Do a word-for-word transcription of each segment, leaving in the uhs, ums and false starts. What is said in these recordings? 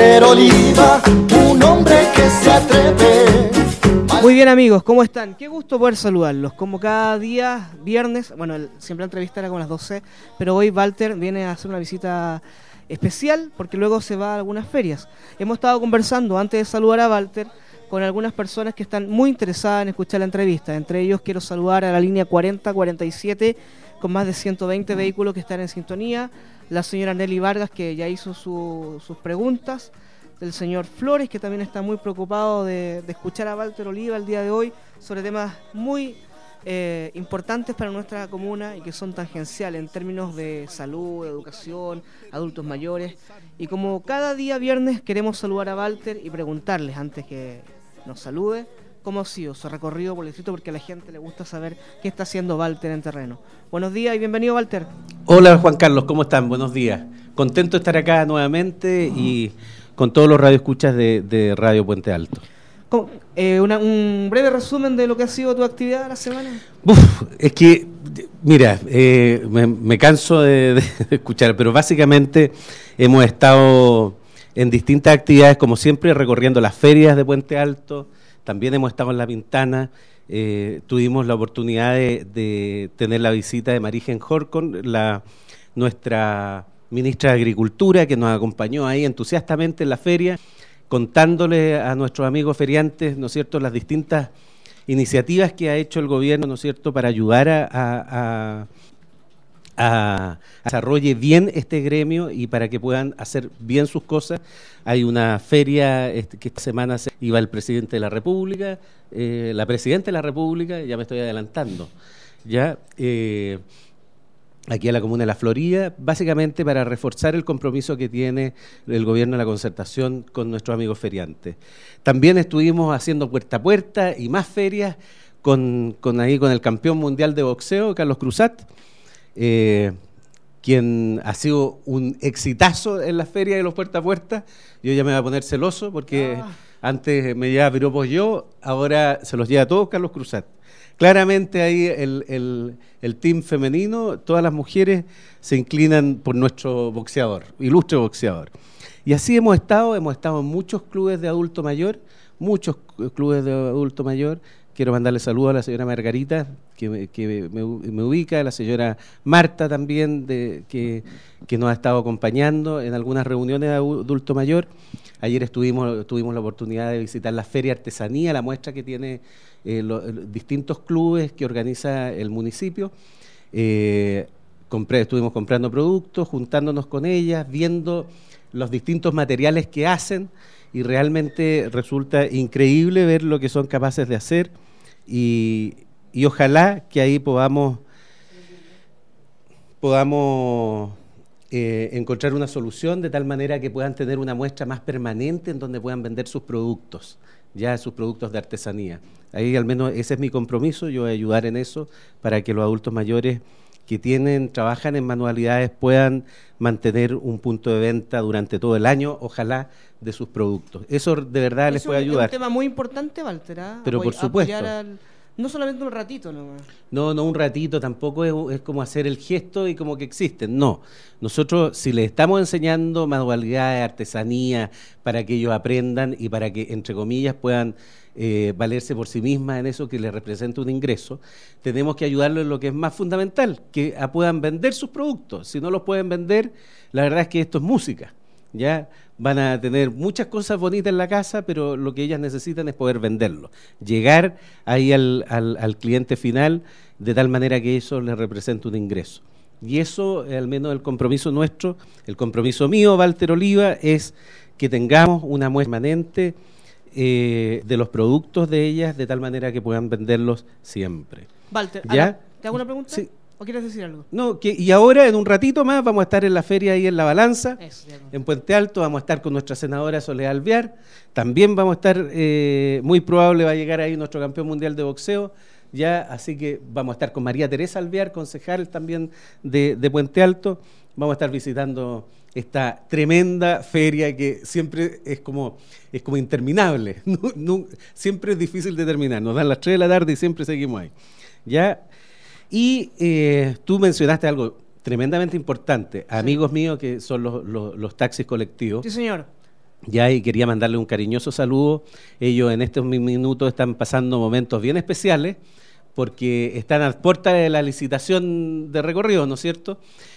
Walter Oliva, un hombre que se atreve. Muy bien, amigos, ¿cómo están? Qué gusto poder saludarlos. Como cada día, viernes, bueno, el, siempre la entrevista era como a las doce, pero hoy Walter viene a hacer una visita especial porque luego se va a algunas ferias. Hemos estado conversando antes de saludar a Walter con algunas personas que están muy interesadas en escuchar la entrevista. Entre ellos quiero saludar a la línea cuarenta cuarenta y siete con más de ciento veinte vehículos que están en sintonía, la señora Nelly Vargas, que ya hizo su, sus preguntas, del señor Flores, que también está muy preocupado de, de escuchar a Walter Oliva el día de hoy sobre temas muy eh, importantes para nuestra comuna y que son tangenciales en términos de salud, educación, adultos mayores. Y como cada día viernes queremos saludar a Walter y preguntarles, antes que nos salude, cómo ha sido su recorrido por el distrito, porque a la gente le gusta saber qué está haciendo Walter en terreno. Buenos días y bienvenido, Walter. Hola, Juan Carlos, ¿cómo están? Buenos días. Contento de estar acá nuevamente y con todos los radioescuchas de, de Radio Puente Alto. Eh, una, un breve resumen de lo que ha sido tu actividad la semana. Uf, es que, mira, eh, me, me canso de, de, de escuchar, pero básicamente hemos estado en distintas actividades, como siempre, recorriendo las ferias de Puente Alto. También hemos estado en La Pintana. Eh, tuvimos la oportunidad de, de tener la visita de Marigen Horcon, la nuestra ministra de Agricultura, que nos acompañó ahí entusiastamente en la feria, contándole a nuestros amigos feriantes, ¿no es cierto?, las distintas iniciativas que ha hecho el gobierno, ¿no es cierto?, para ayudar a, a, a, a desarrolle bien este gremio y para que puedan hacer bien sus cosas. Hay una feria este, que esta semana se iba el presidente de la República, eh, la presidenta de la República, ya me estoy adelantando, ya, eh, aquí a la comuna de La Florida, básicamente para reforzar el compromiso que tiene el gobierno de la concertación con nuestros amigos feriantes. También estuvimos haciendo puerta a puerta y más ferias con, con, ahí, con el campeón mundial de boxeo, Carlos Cruzat, eh, quien ha sido un exitazo en las ferias de los puerta a puerta. Yo ya me voy a poner celoso porque ah. antes me llevaba piropos yo, ahora se los lleva a todos Carlos Cruzat. Claramente ahí el, el, el team femenino, todas las mujeres se inclinan por nuestro boxeador, ilustre boxeador. Y así hemos estado, hemos estado en muchos clubes de adulto mayor, muchos clubes de adulto mayor. Quiero mandarle saludos a la señora Margarita, que, me, que me, me ubica, a la señora Marta también, de, que, que nos ha estado acompañando en algunas reuniones de adulto mayor. Ayer estuvimos tuvimos la oportunidad de visitar la Feria Artesanía, la muestra que tiene eh, los, los distintos clubes que organiza el municipio. Eh, compré, estuvimos comprando productos, juntándonos con ellas, viendo los distintos materiales que hacen, y realmente resulta increíble ver lo que son capaces de hacer, y, y ojalá que ahí podamos podamos eh, encontrar una solución de tal manera que puedan tener una muestra más permanente en donde puedan vender sus productos, ya sus productos de artesanía. Ahí al menos ese es mi compromiso, yo voy a ayudar en eso para que los adultos mayores que tienen, trabajan en manualidades puedan mantener un punto de venta durante todo el año, ojalá, de sus productos. Eso de verdad Eso les puede ayudar. Es un tema muy importante, Walter, ¿eh? Pero Apoy, por supuesto. Al, no solamente un ratito, ¿no? No, no un ratito, tampoco es, es como hacer el gesto y como que existen, no. Nosotros, si les estamos enseñando manualidades, artesanía, para que ellos aprendan y para que, entre comillas, puedan eh, valerse por sí mismas en eso que les representa un ingreso, tenemos que ayudarlos en lo que es más fundamental, que a, puedan vender sus productos. Si no los pueden vender, la verdad es que esto es música, ya van a tener muchas cosas bonitas en la casa, pero lo que ellas necesitan es poder venderlo, llegar ahí al, al, al cliente final de tal manera que eso les represente un ingreso. Y eso, al menos el compromiso nuestro, el compromiso mío, Walter Oliva, es que tengamos una muestra permanente eh, de los productos de ellas, de tal manera que puedan venderlos siempre. Walter, ¿ya? ¿te hago una pregunta? Sí. ¿O quieres decir algo? No, que, y ahora en un ratito más vamos a estar en la feria ahí en La Balanza, Eso, en Puente Alto, vamos a estar con nuestra senadora Soledad Alvear, también vamos a estar, eh, muy probable va a llegar ahí nuestro campeón mundial de boxeo, ya, así que vamos a estar con María Teresa Alvear, concejal también de, de Puente Alto, vamos a estar visitando esta tremenda feria que siempre es como, es como interminable, no, no, siempre es difícil de terminar, nos dan las tres de la tarde y siempre seguimos ahí, ya. Y eh, tú mencionaste algo tremendamente importante, sí. Amigos míos que son los, los, los taxis colectivos. Sí, señor. Ya, y quería mandarle un cariñoso saludo. Ellos en estos minutos están pasando momentos bien especiales porque están a puerta de la licitación de recorrido, ¿no es cierto?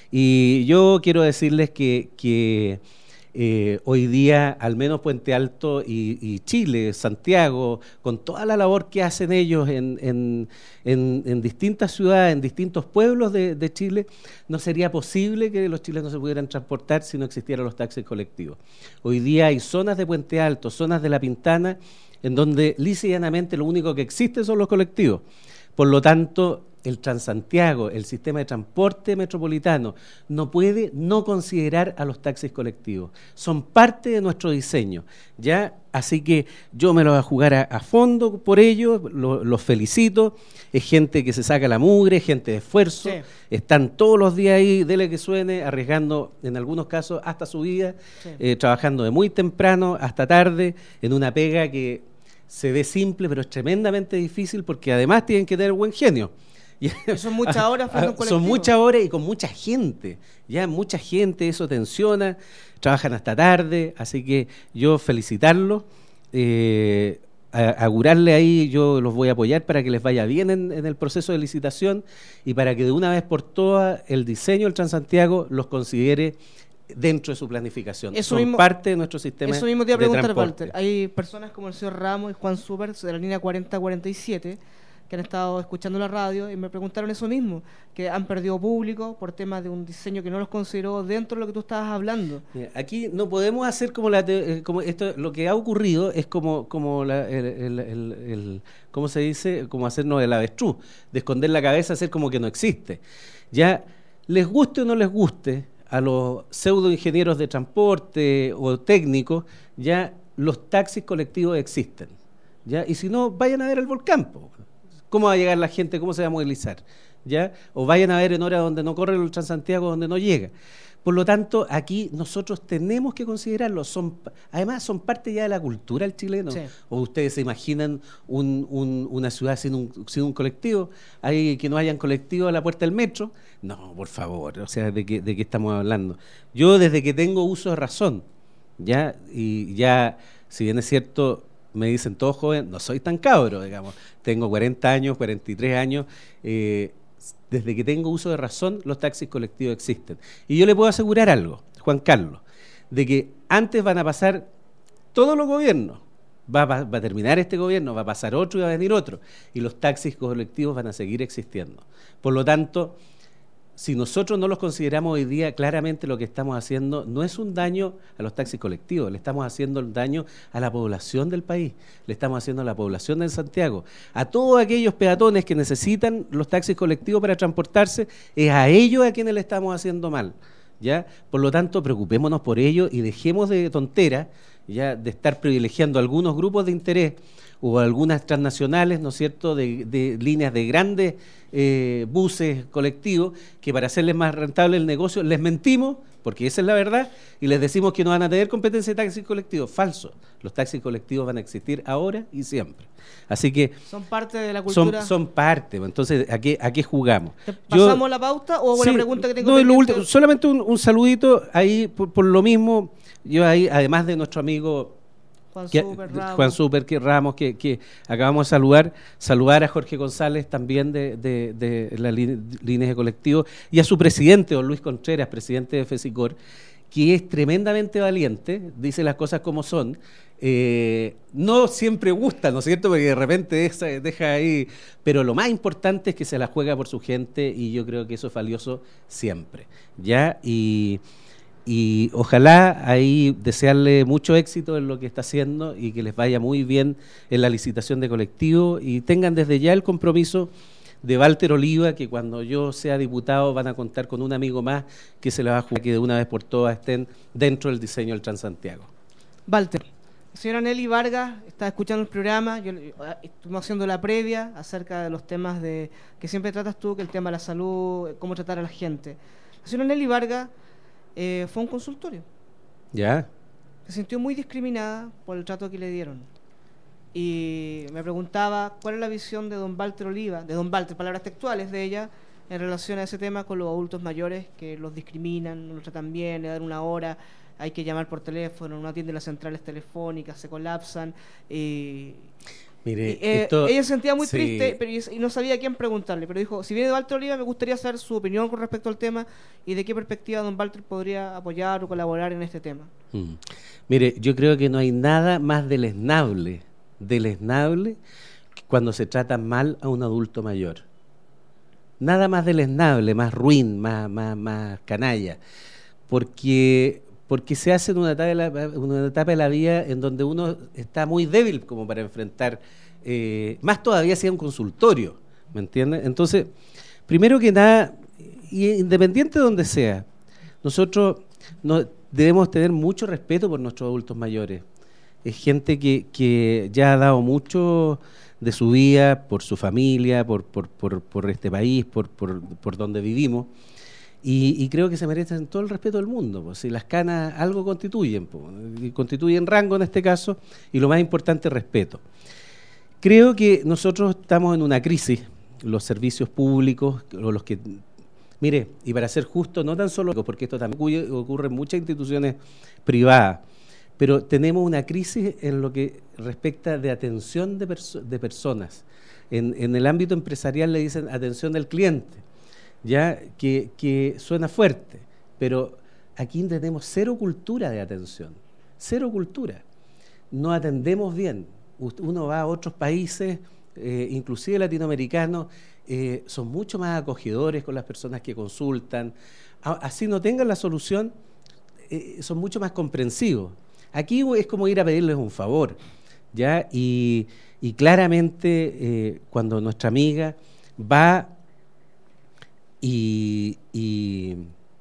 Y yo quiero decirles que, que eh, hoy día, al menos Puente Alto y, y Chile, Santiago, con toda la labor que hacen ellos en, en, en, en distintas ciudades, en distintos pueblos de, de Chile, no sería posible que los chilenos se pudieran transportar si no existieran los taxis colectivos. Hoy día hay zonas de Puente Alto, zonas de La Pintana, en donde lisa y llanamente lo único que existe son los colectivos. Por lo tanto, el Transantiago, el sistema de transporte metropolitano, no puede no considerar a los taxis colectivos. Son parte de nuestro diseño, ¿ya? Así que yo me lo voy a jugar a, a fondo por ello, lo, los felicito. Es gente que se saca la mugre, gente de esfuerzo, sí. Están todos los días ahí, dele que suene, arriesgando en algunos casos hasta su vida, sí. eh, trabajando de muy temprano hasta tarde, en una pega que se ve simple, pero es tremendamente difícil porque además tienen que tener buen genio. Son muchas horas frente a un colectivo. Son muchas horas y con mucha gente, ya mucha gente, eso tensiona, trabajan hasta tarde, así que yo felicitarlos, eh, augurarle ahí, yo los voy a apoyar para que les vaya bien en, en el proceso de licitación y para que de una vez por todas el diseño del Transantiago los considere dentro de su planificación. Eso Son mismo, parte de nuestro sistema. Eso mismo te iba a preguntar, Walter. Hay personas como el señor Ramos y Juan Super de la línea cuarenta cuarenta y siete que han estado escuchando la radio y me preguntaron eso mismo, que han perdido público por temas de un diseño que no los consideró dentro de lo que tú estabas hablando. Mira, aquí no podemos hacer como la como esto, lo que ha ocurrido es como como la, el, el, el, el ¿cómo se dice? Como hacernos el avestruz, de esconder la cabeza, hacer como que no existe. Ya, les guste o no les guste a los pseudo ingenieros de transporte o técnicos, ya los taxis colectivos existen, ya, y si no, vayan a ver el volcán, po. ¿Cómo va a llegar la gente? ¿Cómo se va a movilizar? ¿Ya? O vayan a ver en horas donde no corre el Transantiago, donde no llega. Por lo tanto, aquí nosotros tenemos que considerarlo. Son, además, son parte ya de la cultura del chileno. Sí. ¿O ustedes se imaginan un, un, una ciudad sin un, sin un colectivo? ¿Hay que no hayan colectivo a la puerta del metro? No, por favor. O sea, ¿de qué, de qué estamos hablando? Yo, desde que tengo uso de razón, ya, y ya, si bien es cierto, me dicen todos jóvenes, no soy tan cabro, digamos, tengo cuarenta años, cuarenta y tres años, eh, desde que tengo uso de razón, los taxis colectivos existen. Y yo le puedo asegurar algo, Juan Carlos, de que antes van a pasar todos los gobiernos, va, va, va a terminar este gobierno, va a pasar otro y va a venir otro, y los taxis colectivos van a seguir existiendo. Por lo tanto, si nosotros no los consideramos hoy día, claramente lo que estamos haciendo no es un daño a los taxis colectivos, le estamos haciendo el daño a la población del país, le estamos haciendo a la población de Santiago, a todos aquellos peatones que necesitan los taxis colectivos para transportarse, es a ellos a quienes le estamos haciendo mal, ¿ya? Por lo tanto, preocupémonos por ello y dejemos de tonteras, ya, de estar privilegiando algunos grupos de interés o algunas transnacionales, ¿no es cierto?, de, de líneas de grandes eh, buses colectivos, que para hacerles más rentable el negocio les mentimos, porque esa es la verdad, y les decimos que no van a tener competencia de taxis colectivos. Falso. Los taxis colectivos van a existir ahora y siempre. Así que son parte de la cultura. Son, son parte. Entonces, ¿a qué, a qué jugamos? ¿Pasamos Yo, la pauta o una sí, pregunta que tengo no, lo último, solamente un, un saludito ahí por, por lo mismo. Yo ahí, además de nuestro amigo Juan que, Super, Ramos. Juan Super que Ramos, que, que acabamos de saludar, saludar a Jorge González también de, de, de las líneas de colectivo y a su presidente, don Luis Contreras, presidente de FESICOR, que es tremendamente valiente, dice las cosas como son, eh, no siempre gusta, ¿no es cierto?, porque de repente deja, deja ahí, pero lo más importante es que se la juega por su gente y yo creo que eso es valioso siempre, ¿ya? Y... Y ojalá ahí desearle mucho éxito en lo que está haciendo y que les vaya muy bien en la licitación de colectivo y tengan desde ya el compromiso de Walter Oliva, que cuando yo sea diputado van a contar con un amigo más que se la va a jugar, que de una vez por todas estén dentro del diseño del Transantiago. Walter, señora Nelly Vargas está escuchando el programa, yo, estuvimos haciendo la previa acerca de los temas de que siempre tratas tú, que el tema de la salud, cómo tratar a la gente. La señora Nelly Vargas Eh, fue un consultorio. Ya. Se sintió muy discriminada por el trato que le dieron. Y me preguntaba cuál es la visión de don Walter Oliva, de don Walter, palabras textuales de ella, en relación a ese tema con los adultos mayores que los discriminan, no los tratan bien, le dan una hora hay que llamar por teléfono, no atiende las centrales telefónicas, se colapsan. Eh, Mire, y, eh, esto, ella se sentía muy sí. triste pero, y no sabía a quién preguntarle, pero dijo, si viene de Walter Oliva, me gustaría saber su opinión con respecto al tema y de qué perspectiva don Walter podría apoyar o colaborar en este tema. Mm. Mire, yo creo que no hay nada más deleznable, deleznable cuando se trata mal a un adulto mayor. Nada más deleznable, más ruin, más, más, más canalla, porque, porque se hace en una etapa, de la, una etapa de la vida en donde uno está muy débil como para enfrentar, eh, más todavía si es un consultorio, ¿me entiendes? Entonces, primero que nada, y independiente de donde sea, nosotros no, debemos tener mucho respeto por nuestros adultos mayores. Es gente que, que ya ha dado mucho de su vida, por su familia, por, por, por, por este país, por, por, por donde vivimos, y, y creo que se merecen todo el respeto del mundo, pues, si las canas algo constituyen, pues, y constituyen rango en este caso, y lo más importante, respeto. Creo que nosotros estamos en una crisis, los servicios públicos, o los que... Mire, y para ser justo, no tan solo, porque esto también ocurre en muchas instituciones privadas, pero tenemos una crisis en lo que respecta de atención de, perso de personas. En, en el ámbito empresarial le dicen atención del cliente, ya que, que suena fuerte, pero aquí tenemos cero cultura de atención, cero cultura. No atendemos bien. Uno va a otros países, eh, inclusive latinoamericanos, eh, son mucho más acogedores con las personas que consultan. Así no tengan la solución, eh, son mucho más comprensivos. Aquí es como ir a pedirles un favor, ¿ya? Y, y claramente eh, cuando nuestra amiga va y, y,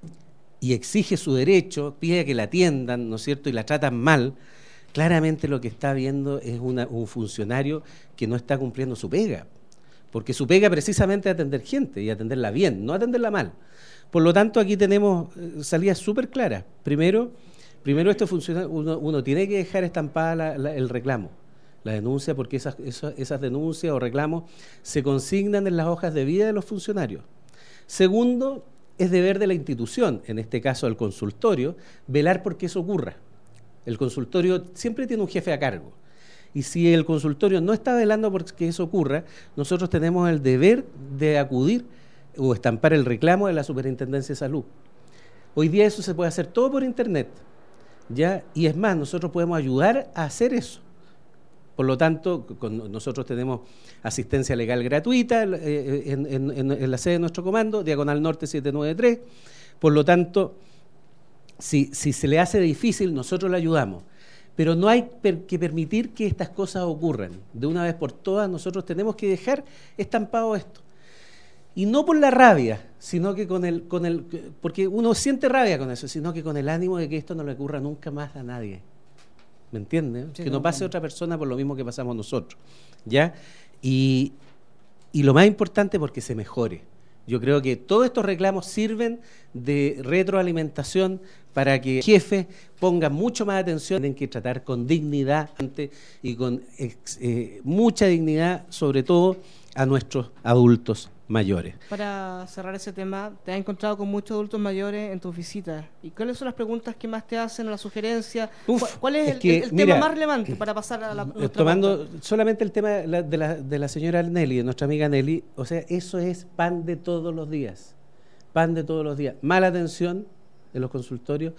y exige su derecho, pide que la atiendan, ¿no es cierto?, y la tratan mal, claramente lo que está viendo es una, un funcionario que no está cumpliendo su pega, porque su pega precisamente es atender gente y atenderla bien, no atenderla mal. Por lo tanto, aquí tenemos eh, salidas súper claras. Primero, Primero esto funciona, uno, uno tiene que dejar estampada la, la, el reclamo, la denuncia, porque esas, esas, esas denuncias o reclamos se consignan en las hojas de vida de los funcionarios. Segundo, es deber de la institución, en este caso el consultorio, velar por que eso ocurra. El consultorio siempre tiene un jefe a cargo. Y si el consultorio no está velando por que eso ocurra, nosotros tenemos el deber de acudir o estampar el reclamo de la Superintendencia de Salud. Hoy día eso se puede hacer todo por internet. ¿Ya? Y es más, nosotros podemos ayudar a hacer eso. Por lo tanto, con, nosotros tenemos asistencia legal gratuita eh, en, en, en, en la sede de nuestro comando, Diagonal Norte siete nueve tres. Por lo tanto, si, si se le hace difícil, nosotros le ayudamos. Pero no hay per, que permitir que estas cosas ocurran. De una vez por todas, nosotros tenemos que dejar estampado esto. Y no por la rabia, sino que con el, con el, porque uno siente rabia con eso, sino que con el ánimo de que esto no le ocurra nunca más a nadie. ¿Me entiendes? Sí, que no pase otra persona por lo mismo que pasamos nosotros. ¿Ya? Y, y lo más importante, porque se mejore. Yo creo que todos estos reclamos sirven de retroalimentación para que jefes pongan mucho más atención, tienen que tratar con dignidad y con eh, mucha dignidad, sobre todo a nuestros adultos mayores. Para cerrar ese tema, te has encontrado con muchos adultos mayores en tus visitas. ¿Y cuáles son las preguntas que más te hacen o las sugerencias? Uf, ¿Cuál es, es el, que, el, el mira, tema más relevante para pasar a la tomando parte? Solamente el tema de la, de, la, de la señora Nelly, de nuestra amiga Nelly, o sea, eso es pan de todos los días. Pan de todos los días. Mala atención en los consultorios,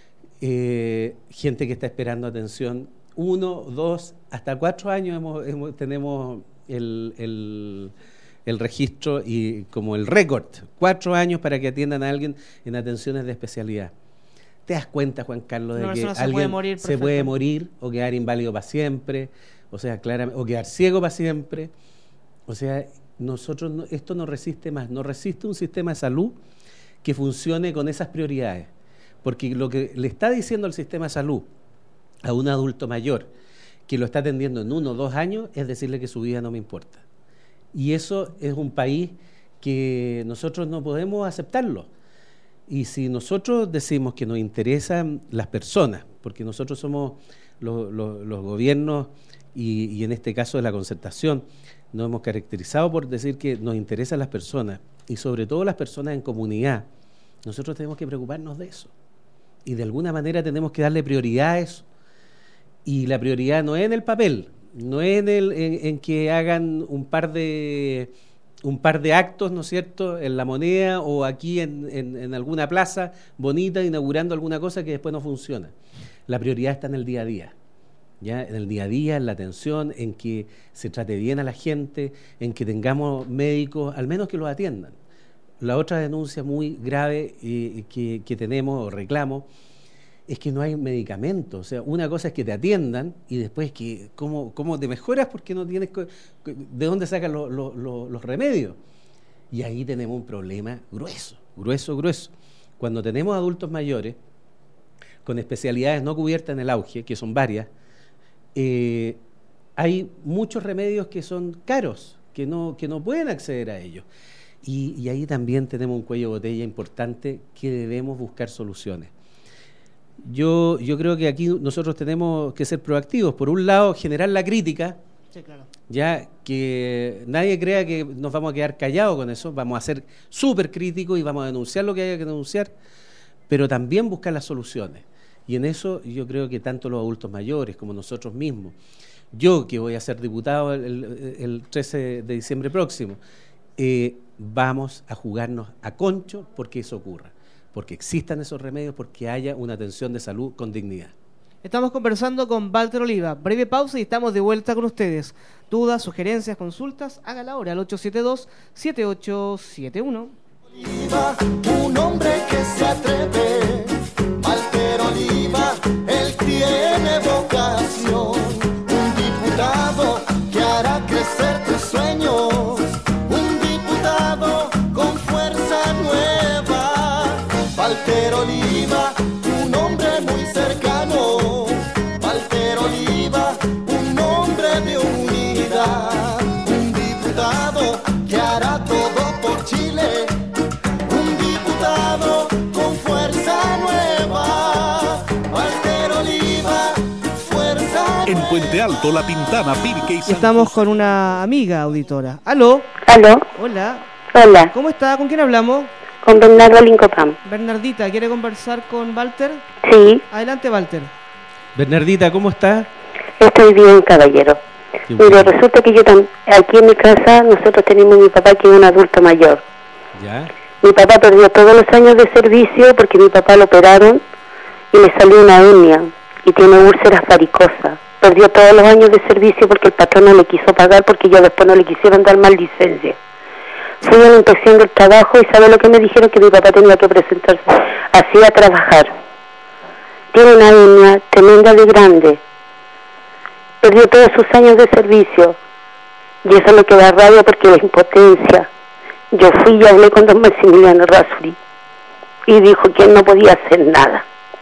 eh, gente que está esperando atención, uno, dos, hasta cuatro años hemos, hemos, tenemos el... el el registro y como el récord, cuatro años para que atiendan a alguien en atenciones de especialidad. ¿Te das cuenta, Juan Carlos, de no, que se alguien puede morir, se puede morir o quedar inválido para siempre, o sea, claramente, o quedar ciego para siempre? O sea, nosotros no, esto no resiste más, no resiste un sistema de salud que funcione con esas prioridades, porque lo que le está diciendo el sistema de salud a un adulto mayor que lo está atendiendo en uno o dos años es decirle que su vida no me importa. Y eso es un país que nosotros no podemos aceptarlo. Y si nosotros decimos que nos interesan las personas, porque nosotros somos los, los, los gobiernos y, y en este caso de la concertación, nos hemos caracterizado por decir que nos interesan las personas y sobre todo las personas en comunidad, nosotros tenemos que preocuparnos de eso. y de alguna manera tenemos que darle prioridad a eso. Y la prioridad no es en el papel, no es en, el, en, en que hagan un par de un par de actos, ¿no es cierto?, en La Moneda o aquí en, en, en alguna plaza bonita inaugurando alguna cosa que después no funciona. La prioridad está en el día a día, ¿ya? En el día a día, en la atención, en que se trate bien a la gente, en que tengamos médicos, al menos que los atiendan. La otra denuncia muy grave eh, que, que tenemos o reclamo es que no hay medicamentos. O sea, una cosa es que te atiendan y después que cómo, cómo te mejoras porque no tienes de dónde sacan lo, lo, lo, los remedios. Y ahí tenemos un problema grueso, grueso, grueso. Cuando tenemos adultos mayores con especialidades no cubiertas en el auge, que son varias, eh, hay muchos remedios que son caros, que no, que no pueden acceder a ellos. Y, y ahí también tenemos un cuello de botella importante que debemos buscar soluciones. Yo, yo creo que aquí nosotros tenemos que ser proactivos. Por un lado, generar la crítica, sí, claro. Ya que nadie crea que nos vamos a quedar callados con eso, vamos a ser súper críticos y vamos a denunciar lo que haya que denunciar, pero también buscar las soluciones. Y en eso yo creo que tanto los adultos mayores como nosotros mismos, yo que voy a ser diputado el, el, el trece de diciembre próximo, eh, vamos a jugarnos a concho porque eso ocurra, porque existan esos remedios, porque haya una atención de salud con dignidad. Estamos conversando con Walter Oliva. Breve pausa y estamos de vuelta con ustedes. Dudas, sugerencias, consultas, hágala ahora al ocho siete dos, siete ocho siete uno. Oliva, un hombre que se atreve. Walter Oliva, él tiene vocación. Un diputado que hará crecer tus sueños. Un diputado con fuerza nueva. Walter Oliva, un hombre muy cercano. Walter Oliva, un hombre de unidad. Un diputado que hará todo por Chile. Un diputado con fuerza nueva. Walter Oliva, fuerza En Puente Alto, La Pintana, Pirque y Y San estamos José. con una amiga auditora. ¿Aló? Aló, Hola. hola, ¿Cómo está? ¿Con quién hablamos? con Bernardo Lincopam. Bernardita, ¿quiere conversar con Walter? Sí, Adelante, Walter. Bernardita, ¿cómo estás? estoy bien, caballero. Qué Mire, bueno. resulta que yo tam- aquí en mi casa nosotros tenemos mi papá que es un adulto mayor. ¿Ya? Mi papá perdió todos los años de servicio porque mi papá lo operaron y le salió una hernia y tiene úlceras varicosas. Perdió todos los años de servicio porque el patrón no le quiso pagar porque ya después no le quisieron dar más licencia. Fui a la inspección del trabajo y ¿sabe lo que me dijeron? Que mi papá tenía que presentarse así a trabajar. Tiene una hernia tremenda de grande. Perdió todos sus años de servicio. Y eso me queda rabia porque la impotencia. Yo fui y hablé con don Maximiliano Rasuri y dijo que él no podía hacer nada.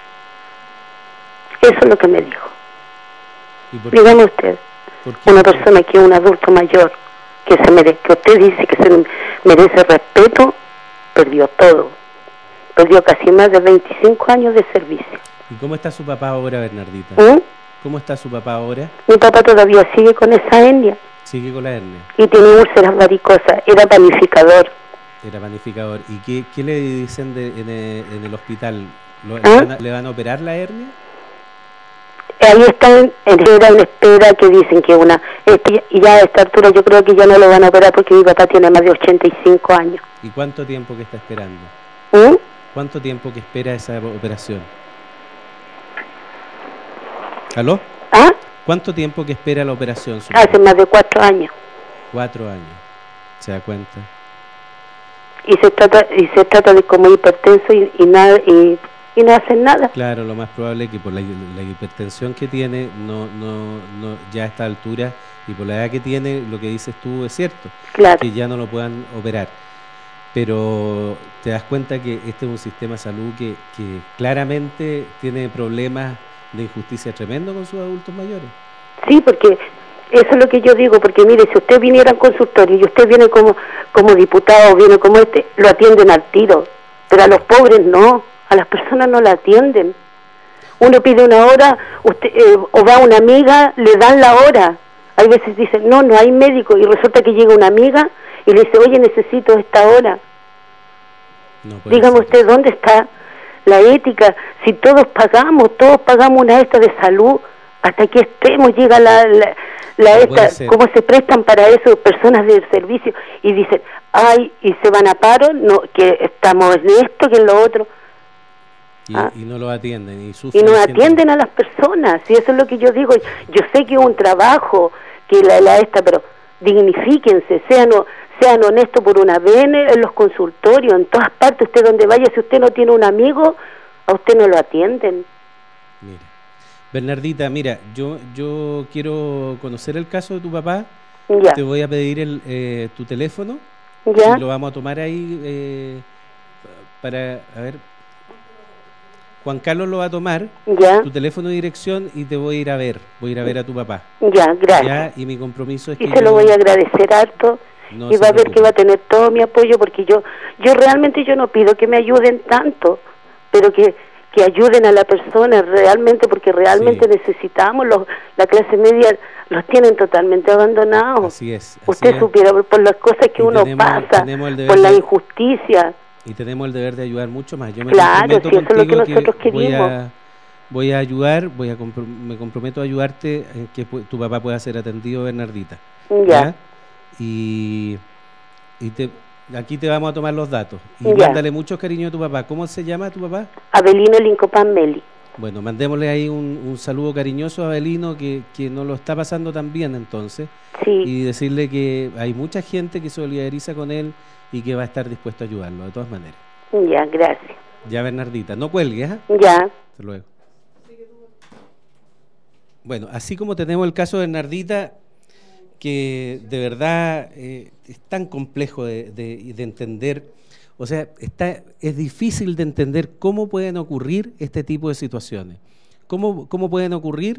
Eso es lo que me dijo. ¿Y por qué? Dígame usted, ¿Por qué? una persona que es un adulto mayor, que se merece, que usted dice que se merece respeto, perdió todo. Perdió casi más de veinticinco años de servicio. ¿Y cómo está su papá ahora, Bernardita? ¿Mm? ¿Cómo está su papá ahora? Mi papá todavía sigue con esa hernia Sigue con la hernia, y tiene úlceras varicosas, era panificador. era panificador. ¿Y qué, qué le dicen de, en, el, en el hospital? ¿Lo- ¿Ah? le, van a, le van a operar la hernia? Ahí están en espera, en espera, que dicen que una... Este, y ya a esta altura yo creo que ya no lo van a operar porque mi papá tiene más de ochenta y cinco años. ¿Y cuánto tiempo que está esperando? ¿Mm? ¿Cuánto tiempo que espera esa operación? ¿Aló? ¿Ah? ¿Cuánto tiempo que espera la operación? su Hace papá? más de cuatro años. Cuatro años. ¿Se da cuenta? Y se trata y se trata de como hipertenso y, y nada y, y no hacen nada. Claro, lo más probable es que por la, la hipertensión que tiene, no, no, no, ya a esta altura, y por la edad que tiene, lo que dices tú es cierto, Claro. que ya no lo puedan operar. Pero te das cuenta que este es un sistema de salud que, que claramente tiene problemas de injusticia tremendo con sus adultos mayores. Sí, porque eso es lo que yo digo, porque mire, si usted viniera al consultorio y usted viene como como diputado, viene como este, lo atienden al tiro, pero a los pobres no, a las personas no la atienden. Uno pide una hora, usted eh, o va una amiga, le dan la hora. Hay veces dicen, no, no hay médico, y resulta que llega una amiga y le dice, oye, necesito esta hora. No puede Dígame ser. usted, ¿dónde está la ética, si todos pagamos, todos pagamos una esta de salud, hasta que estemos llega la, la, la esta, cómo se prestan para eso personas del servicio y dicen, ay, y se van a paro, no, que estamos en esto, que en lo otro. Y, ¿Ah? y no lo atienden. Y, y no atienden a las personas, y eso es lo que yo digo. Yo sé que es un trabajo, que la, la esta, pero dignifíquense, sean, sean honestos por una vez en los consultorios, en todas partes, usted donde vaya, si usted no tiene un amigo, a usted no lo atienden. Mira, Bernardita, mira, yo yo quiero conocer el caso de tu papá. Ya. Te voy a pedir el, eh, tu teléfono. Ya. Y lo vamos a tomar ahí eh, para, a ver, Juan Carlos lo va a tomar, ya. tu teléfono y dirección, y te voy a ir a ver, voy a ir a ver a tu papá. Ya, gracias. Ya, y mi compromiso es y que se yo, lo voy a agradecer harto, no y va a ver preocupe. que va a tener todo mi apoyo, porque yo yo realmente yo no pido que me ayuden tanto, pero que, que ayuden a la persona realmente, porque realmente Sí. necesitamos, los, la clase media los tienen totalmente abandonados. Así es. Así Usted es. supiera por, por las cosas que Y uno tenemos- pasa, tenemos el deber por la de- injusticia. Y tenemos el deber de ayudar mucho más. Yo me Claro, comprometo sí, eso es lo que contigo nosotros voy queremos. a, voy a ayudar, voy a compro- me comprometo a ayudarte en que pu- tu papá pueda ser atendido, Bernardita. Ya. Y, y te, aquí te vamos a tomar los datos. Y Ya. mándale mucho cariño a tu papá. ¿Cómo se llama tu papá? Abelino Lincopán Meli. Bueno, mandémosle ahí un, un saludo cariñoso a Abelino, que, que no lo está pasando tan bien entonces. Sí. Y decirle que hay mucha gente que solidariza con él y que va a estar dispuesto a ayudarlo, de todas maneras. Ya, gracias. Ya, Bernardita, no cuelgues, ¿ah? Ya. Hasta luego. Bueno, así como tenemos el caso de Bernardita, que de verdad eh, es tan complejo de, de, de entender, o sea, está, es difícil de entender cómo pueden ocurrir este tipo de situaciones, cómo, cómo pueden ocurrir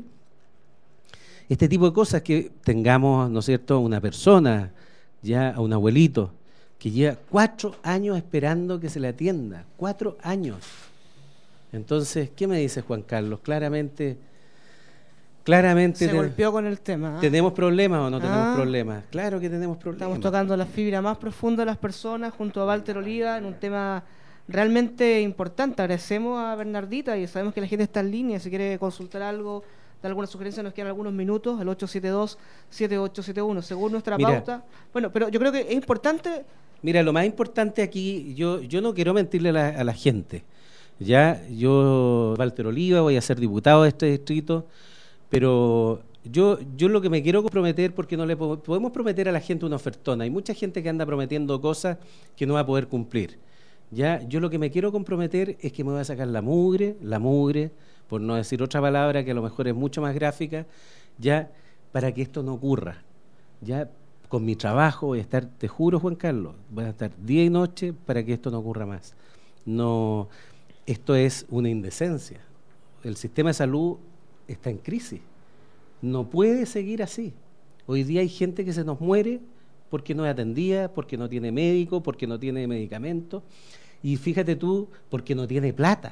este tipo de cosas, que tengamos, ¿no es cierto?, una persona, ya a un abuelito, que lleva cuatro años esperando que se le atienda, cuatro años. Entonces, ¿qué me dice Juan Carlos? Claramente, claramente Se te- golpeó con el tema. ¿ah? ¿tenemos problemas o no tenemos Ah. problemas? Claro que tenemos problemas. Estamos tocando la fibra más profunda de las personas junto a Walter Oliva en un tema realmente importante. Agradecemos a Bernardita y sabemos que la gente está en línea. Si quiere consultar algo, dar alguna sugerencia, nos quedan algunos minutos al ocho siete dos, siete ocho siete uno. Según nuestra Mira. pauta. Bueno, pero yo creo que es importante. Mira, lo más importante aquí, yo, yo no quiero mentirle a la, a la gente. Ya, yo, Walter Oliva, voy a ser diputado de este distrito, pero yo, yo lo que me quiero comprometer, porque no le po- podemos prometer a la gente una ofertona. Hay mucha gente que anda prometiendo cosas que no va a poder cumplir. Ya, yo lo que me quiero comprometer es que me voy a sacar la mugre, la mugre, por no decir otra palabra que a lo mejor es mucho más gráfica, ya, para que esto no ocurra. Ya, con mi trabajo voy a estar, te juro, Juan Carlos, voy a estar día y noche para que esto no ocurra más. No, esto es una indecencia. El sistema de salud está en crisis. No puede seguir así. Hoy día hay gente que se nos muere porque no es atendida, porque no tiene médico, porque no tiene medicamentos, y fíjate tú, porque no tiene plata.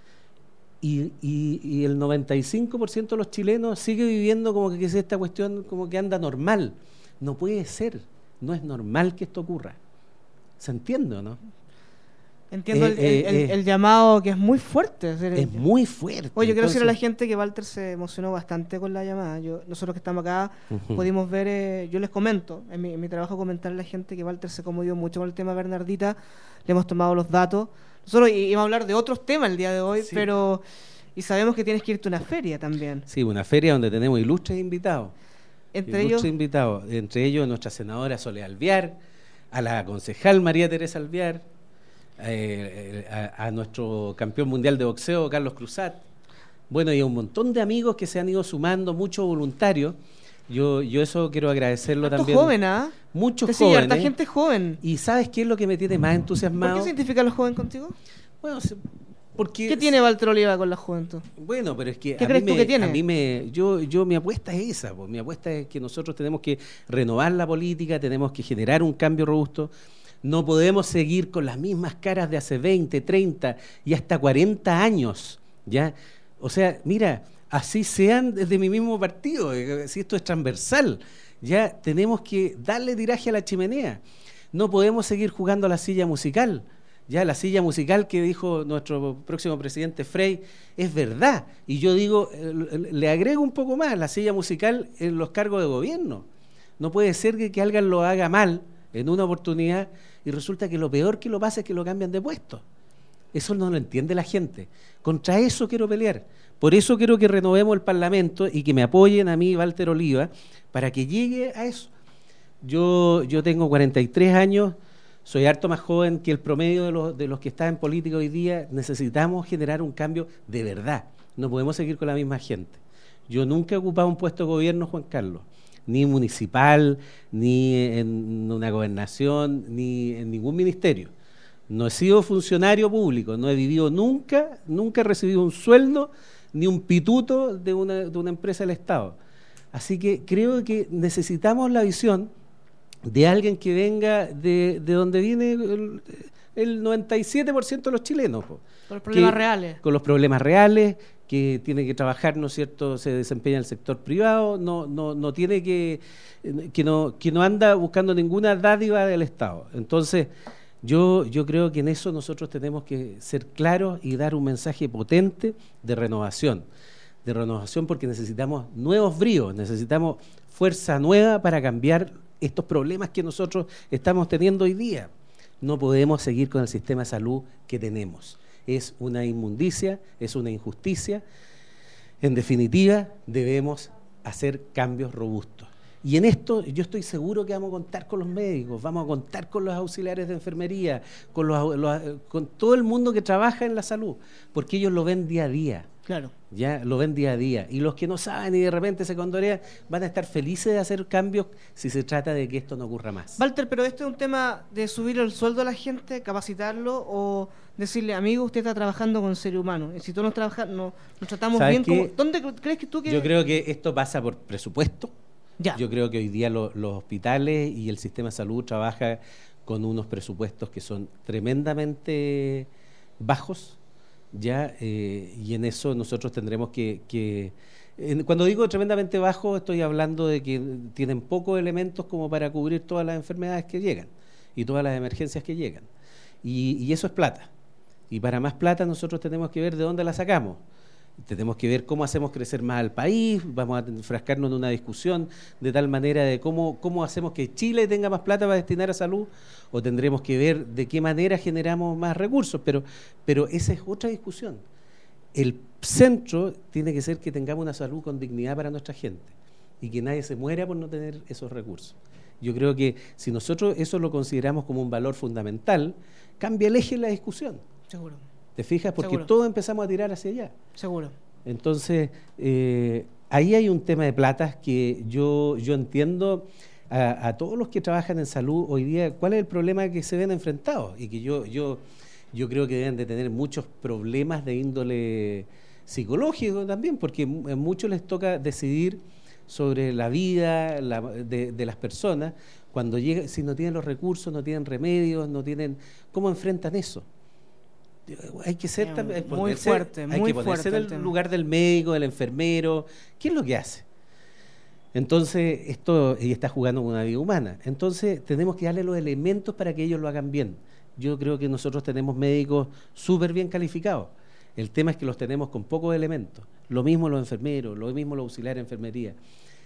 Y, y, y el noventa y cinco por ciento de los chilenos sigue viviendo como que es esta cuestión como que anda normal. No puede ser, no es normal que esto ocurra. ¿Se entiende o no? Entiendo Eh, el, el- eh, el- eh. el llamado que es muy fuerte. Es decir, Es muy fuerte. Oye, yo quiero decirle a la Entonces, gente que Walter se emocionó bastante con la llamada. Yo, nosotros que estamos acá Ujú. pudimos ver, eh, yo les comento, en mi, en mi trabajo comentarle a la gente que Walter se conmovió mucho con el tema de Bernardita, le hemos tomado los datos. Nosotros í- íbamos a hablar de otros temas el día de hoy, Sí. pero y sabemos que tienes que irte a una feria también. Sí, una feria donde tenemos ilustres invitados. Entre ilustres ellos, invitados, entre ellos nuestra senadora Soledad Alvear, a la concejal María Teresa Alvear, eh, eh, a, a nuestro campeón mundial de boxeo Carlos Cruzat, bueno, y a un montón de amigos que se han ido sumando, muchos voluntarios. Yo, yo eso quiero agradecerlo harto también. joven, ¿ah? Muchos Te sigue jóvenes. harta gente joven. ¿Y sabes qué es lo que me tiene más ¿Por entusiasmado? qué se identifica los jóvenes contigo? Bueno, se- porque ¿Qué tiene Walter Oliva con la juventud? Bueno, pero es que ¿Qué a crees mí tú me, que tiene? a mí me yo yo mi apuesta es esa, pues, mi apuesta es que nosotros tenemos que renovar la política, tenemos que generar un cambio robusto. No podemos seguir con las mismas caras de hace veinte, treinta y hasta cuarenta años, ¿ya? O sea, mira, así sean desde mi mismo partido, eh, si esto es transversal, ya tenemos que darle tiraje a la chimenea. No podemos seguir jugando a la silla musical. Ya la silla musical que dijo nuestro próximo presidente Frey es verdad. Y yo digo, eh, le agrego un poco más, la silla musical en los cargos de gobierno. No puede ser que, que alguien lo haga mal en una oportunidad y resulta que lo peor que lo pasa es que lo cambian de puesto. Eso no lo entiende la gente. Contra eso quiero pelear. Por eso quiero que renovemos el Parlamento y que me apoyen a mí, Walter Oliva, para que llegue a eso. Yo, yo tengo cuarenta y tres años, soy harto más joven que el promedio de los, de los que están en política hoy día. Necesitamos generar un cambio de verdad. No podemos seguir con la misma gente. Yo nunca he ocupado un puesto de gobierno, Juan Carlos, ni municipal, ni en una gobernación, ni en ningún ministerio. No he sido funcionario público, no he vivido nunca, nunca he recibido un sueldo ni un pituto de una, de una empresa del Estado. Así que creo que necesitamos la visión de alguien que venga de, de donde viene el, el noventa y siete por ciento de los chilenos. Po, con los problemas que, reales. Con los problemas reales, que tiene que trabajar, ¿no es cierto?, se desempeña en el sector privado, no, no, no tiene que, que no, que no anda buscando ninguna dádiva del Estado. Entonces, Yo, yo creo que en eso nosotros tenemos que ser claros y dar un mensaje potente de renovación, de renovación porque necesitamos nuevos bríos, necesitamos fuerza nueva para cambiar estos problemas que nosotros estamos teniendo hoy día. No podemos seguir con el sistema de salud que tenemos. Es una inmundicia, es una injusticia. En definitiva, debemos hacer cambios robustos. Y en esto yo estoy seguro que vamos a contar con los médicos, vamos a contar con los auxiliares de enfermería, con, los, los, con todo el mundo que trabaja en la salud, porque ellos lo ven día a día. Claro. Ya lo ven día a día. Y los que no saben y de repente se condorean van a estar felices de hacer cambios si se trata de que esto no ocurra más. Walter, pero este es un tema de subir el sueldo a la gente, capacitarlo o decirle, amigo, usted está trabajando con seres humanos. Y si tú no trabajas, no, nos tratamos bien. Como, ¿dónde crees que tú que...? Yo creo que esto pasa por presupuesto. Ya. Yo creo que hoy día lo, los hospitales y el sistema de salud trabaja con unos presupuestos que son tremendamente bajos, ya eh, y en eso nosotros tendremos que, que en, cuando digo tremendamente bajo, estoy hablando de que tienen pocos elementos como para cubrir todas las enfermedades que llegan y todas las emergencias que llegan, y, y eso es plata, y para más plata nosotros tenemos que ver de dónde la sacamos. Tenemos que ver cómo hacemos crecer más al país, vamos a enfrascarnos en una discusión de tal manera de cómo, cómo hacemos que Chile tenga más plata para destinar a salud, o tendremos que ver de qué manera generamos más recursos, pero, pero esa es otra discusión. El centro tiene que ser que tengamos una salud con dignidad para nuestra gente y que nadie se muera por no tener esos recursos. Yo creo que si nosotros eso lo consideramos como un valor fundamental, cambia el eje en la discusión. Seguro. ¿Te fijas? Porque Seguro. Todos empezamos a tirar hacia allá. Seguro. Entonces, eh, ahí hay un tema de platas que yo, yo entiendo a, a todos los que trabajan en salud hoy día, cuál es el problema que se ven enfrentados y que yo, yo, yo creo que deben de tener muchos problemas de índole psicológico también, porque a muchos les toca decidir sobre la vida la, de, de las personas cuando llega, si no tienen los recursos, no tienen remedios, no tienen... ¿Cómo enfrentan eso? Hay que ser también muy ponerse, fuerte, hay muy que ponerse fuerte en el, el lugar del médico, del enfermero. ¿Qué es lo que hace? Entonces, esto ella está jugando con una vida humana. Entonces, tenemos que darle los elementos para que ellos lo hagan bien. Yo creo que nosotros tenemos médicos súper bien calificados. El tema es que los tenemos con pocos elementos. Lo mismo los enfermeros, lo mismo los auxiliares de enfermería.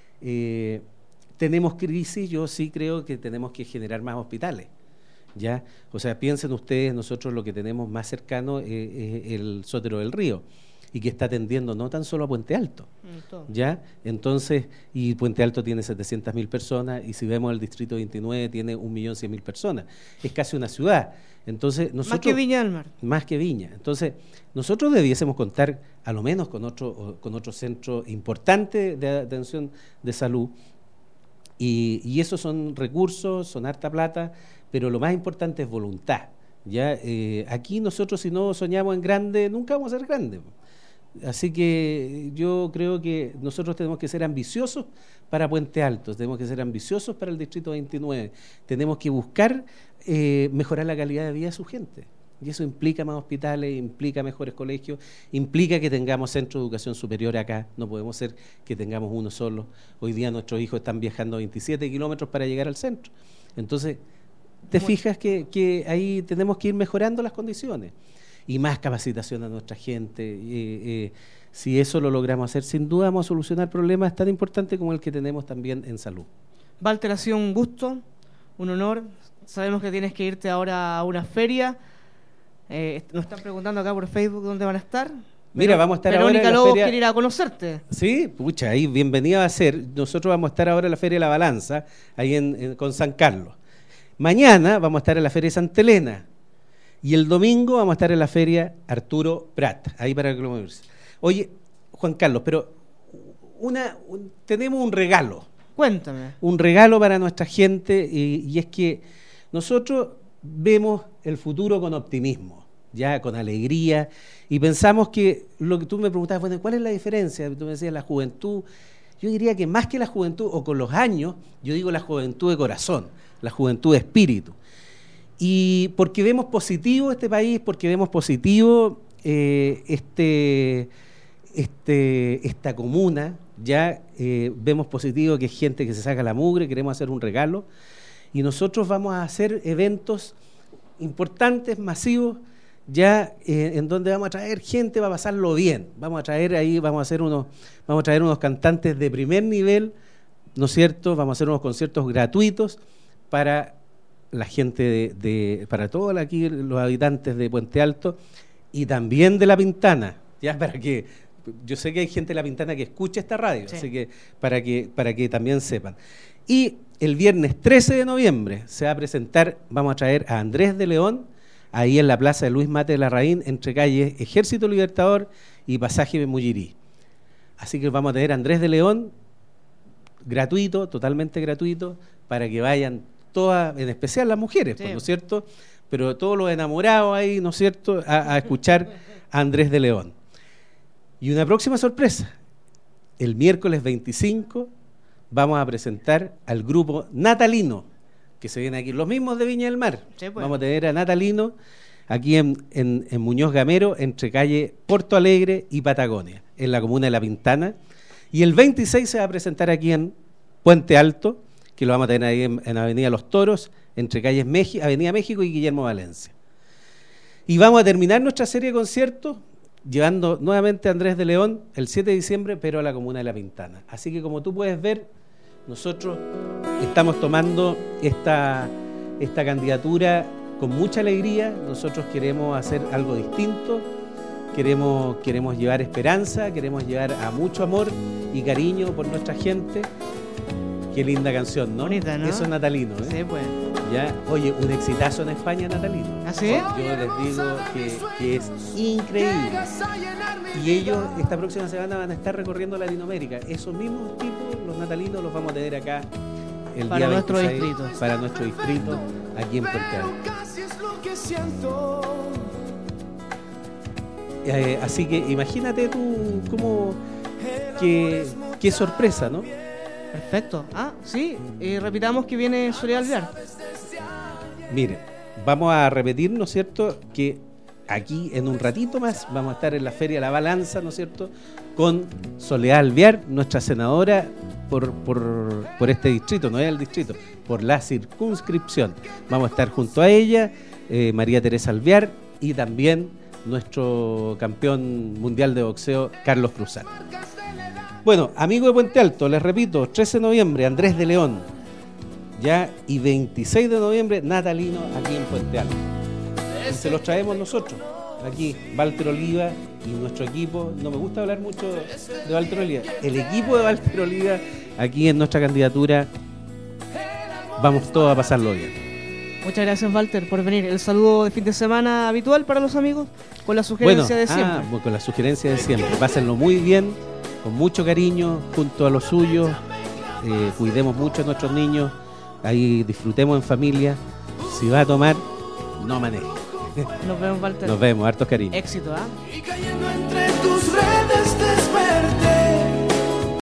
Eh, tenemos crisis, yo sí creo que tenemos que generar más hospitales. ¿Ya? O sea, piensen ustedes, nosotros lo que tenemos más cercano es, es el Sotero del Río y que está atendiendo no tan solo a Puente Alto, ¿ya? Entonces, y Puente Alto tiene setecientas mil personas y si vemos el Distrito veintinueve tiene un millón cien mil personas, es casi una ciudad. Entonces, nosotros, más que Viña del Mar. Más que Viña. Entonces, nosotros debiésemos contar a lo menos con otro, con otro centro importante de atención de salud y, y esos son recursos, son harta plata, pero lo más importante es voluntad. ¿Ya? Eh, aquí nosotros si no soñamos en grande, nunca vamos a ser grandes. Así que yo creo que nosotros tenemos que ser ambiciosos para Puente Alto, tenemos que ser ambiciosos para el Distrito veintinueve, tenemos que buscar eh, mejorar la calidad de vida de su gente. Y eso implica más hospitales, implica mejores colegios, implica que tengamos centros de educación superior acá, no podemos ser que tengamos uno solo. Hoy día nuestros hijos están viajando veintisiete kilómetros para llegar al centro. Entonces, te fijas que, que ahí tenemos que ir mejorando las condiciones y más capacitación a nuestra gente. Eh, eh, si eso lo logramos hacer, sin duda vamos a solucionar problemas tan importantes como el que tenemos también en salud. Walter, ha sido un gusto, un honor. Sabemos que tienes que irte ahora a una feria. Eh, nos están preguntando acá por Facebook dónde van a estar. Mira, vamos a estar Verónica ahora en la Lobos feria... quiere ir a conocerte. Sí, pucha, ahí bienvenida va a ser. Nosotros vamos a estar ahora en la Feria de la Balanza, ahí en, en, con San Carlos. Mañana vamos a estar en la Feria de Santa Elena. Y el domingo vamos a estar en la Feria Arturo Prat, ahí para que lo veamos. Oye, Juan Carlos, pero una, un, tenemos un regalo. Cuéntame. Un regalo para nuestra gente, y, y es que nosotros vemos el futuro con optimismo, ya con alegría, y pensamos que lo que tú me preguntabas, bueno, ¿cuál es la diferencia? Tú me decías la juventud. Yo diría que más que la juventud, o con los años, yo digo la juventud de corazón, la juventud de espíritu. Y porque vemos positivo este país, porque vemos positivo eh, este, este, esta comuna, ya eh, vemos positivo que es gente que se saca la mugre, queremos hacer un regalo, y nosotros vamos a hacer eventos importantes, masivos, ya eh, en donde vamos a traer gente, va a pasarlo bien, vamos a traer ahí, vamos a hacer unos, vamos a traer unos cantantes de primer nivel, ¿no es cierto? Vamos a hacer unos conciertos gratuitos para la gente de, de para todos aquí los habitantes de Puente Alto y también de La Pintana, ya para que yo sé que hay gente de La Pintana que escucha esta radio, sí. Así que para que para que también sepan. Y el viernes trece de noviembre se va a presentar, vamos a traer a Andrés de León, ahí en la plaza de Luis Mate de Larraín, entre calles Ejército Libertador y Pasaje de Mullirí. Así que vamos a tener a Andrés de León, gratuito, totalmente gratuito, para que vayan todas, en especial las mujeres, sí. ¿No es cierto? Pero todos los enamorados ahí, ¿no es cierto?, a, a escuchar a Andrés de León. Y una próxima sorpresa, el miércoles veinticinco vamos a presentar al grupo Natalino, que se viene aquí, los mismos de Viña del Mar. Sí, pues. Vamos a tener a Natalino aquí en, en, en Muñoz Gamero, entre calle Porto Alegre y Patagonia, en la comuna de La Pintana. Y el veintiséis se va a presentar aquí en Puente Alto, que lo vamos a tener ahí en, en Avenida Los Toros, entre calles México, Avenida México y Guillermo Valencia. Y vamos a terminar nuestra serie de conciertos llevando nuevamente a Andrés de León el siete de diciembre, pero a la comuna de La Pintana. Así que como tú puedes ver, nosotros estamos tomando esta, esta candidatura con mucha alegría. Nosotros queremos hacer algo distinto, queremos, queremos llevar esperanza, queremos llevar a mucho amor y cariño por nuestra gente. Qué linda canción, ¿no? Bonita, ¿no? Eso es Natalino, ¿eh? Sí, pues. ¿Ya? Oye, un exitazo en España, Natalino. ¿Ah, sí? Yo les digo que, que es increíble. Y ellos esta próxima semana van a estar recorriendo Latinoamérica. Esos mismos tipos, los natalinos, los vamos a tener acá el para día nuestro veintiséis, distrito. Para nuestro distrito, aquí en Puente Alto. Eh, así que imagínate tú cómo, qué, qué sorpresa, ¿no? Perfecto. Ah, sí, eh, repitamos que viene Soledad Alvear. Mire, vamos a repetir, ¿no es cierto?, que aquí en un ratito más vamos a estar en la Feria La Balanza, ¿no es cierto?, con Soledad Alvear, nuestra senadora por, por, por este distrito, no es el distrito, por la circunscripción. Vamos a estar junto a ella, eh, María Teresa Alvear, y también nuestro campeón mundial de boxeo, Carlos Cruzat. Bueno, amigo de Puente Alto, les repito, trece de noviembre, Andrés de León, ya, y veintiséis de noviembre, Natalino, aquí en Puente Alto. Y se los traemos nosotros, aquí, Walter Oliva y nuestro equipo. No me gusta hablar mucho de Walter Oliva. El equipo de Walter Oliva, aquí en nuestra candidatura, vamos todos a pasarlo bien. Muchas gracias, Walter, por venir. El saludo de fin de semana habitual para los amigos, con la sugerencia bueno, de siempre. Ah, con la sugerencia de siempre. Pásenlo muy bien, con mucho cariño, junto a los suyos. Eh, cuidemos mucho a nuestros niños. Ahí disfrutemos en familia. Si va a tomar, no maneje. Nos vemos, Walter. Nos vemos, hartos cariños. Éxito, ¿ah? Y cayendo entre tus redes